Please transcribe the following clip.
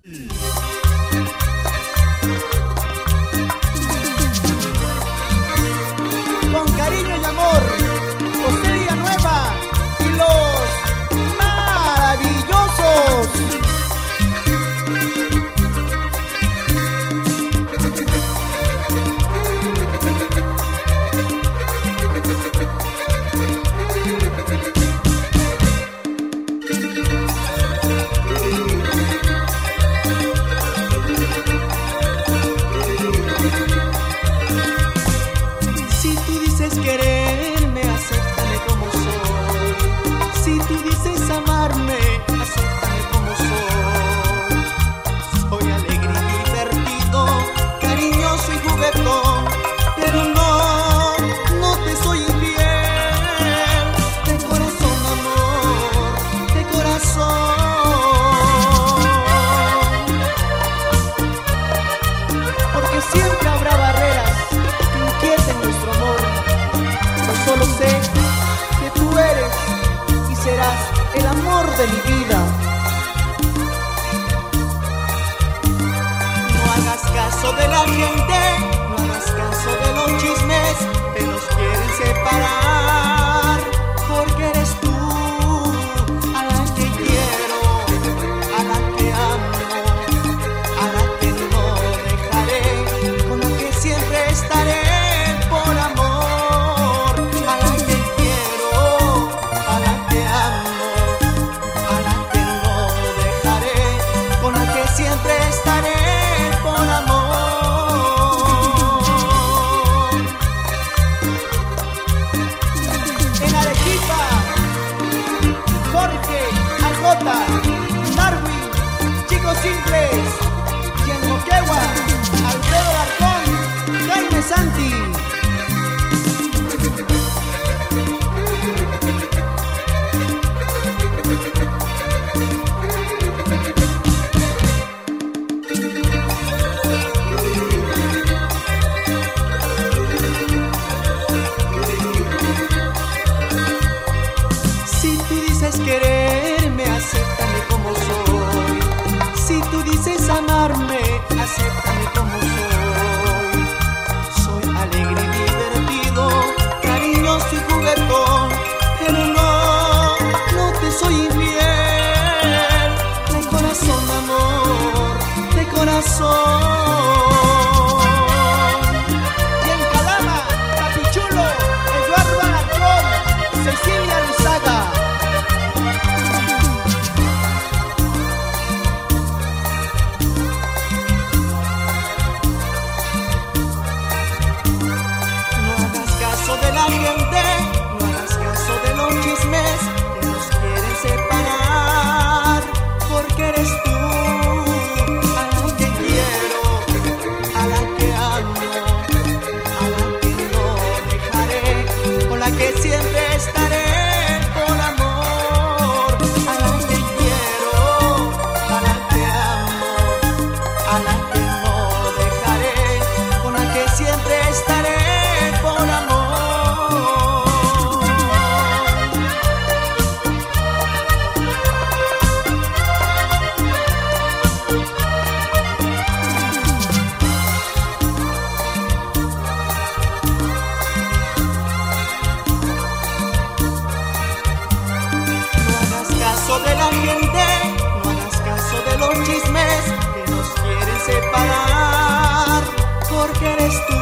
Con cariño y amor, José Villanueva y los maravillosos. Si tú dices quererme, acéptame como soy. Si tú dices amarme, acéptame como soy. Soy alegre y divertido, cariñoso y juguetón, pero no te soy infiel. De corazón, amor, de corazón. Porque siempre habrá barreras que inquieten nuestro amor. Yo solo sé que tú eres y serás el amor de mi vida. No hagas caso de la gente, no hagas caso de los chismes que nos quieren separar. Porque eres tú a la que quiero, a la que amo, a la que no dejaré, con la que siempre estaré por amor. A la que quiero, a la que amo, a la que no dejaré, con la que siempre estaré por amor. En Arequipa, Jorge, Algota, Darwin, Chicos Simples. Y en Moquegua, Alfredo Larcón, Jaime Santi. Si tú dices quererme, acéptame como soy. Si tú dices amarme, acéptame como soy. Soy alegre y divertido, cariñoso y juguetón, pero no te soy infiel. De corazón, amor, de corazón. Y en Calama, Capichulo, Eduardo Alarcón, Cecilia Luzaga. No hagas caso de la gente, no hagas caso de los chismes que nos quieren separar. Porque eres tú a la que quiero, a la que amo, a la que no dejaré, con la que siempre estaré por amor. A la que quiero, a la que amo, a la que no dejaré, con la que siempre estaré por amor. No hagas caso de la gente, no hagas caso de los chismes que nos quieren separar. Porque eres tú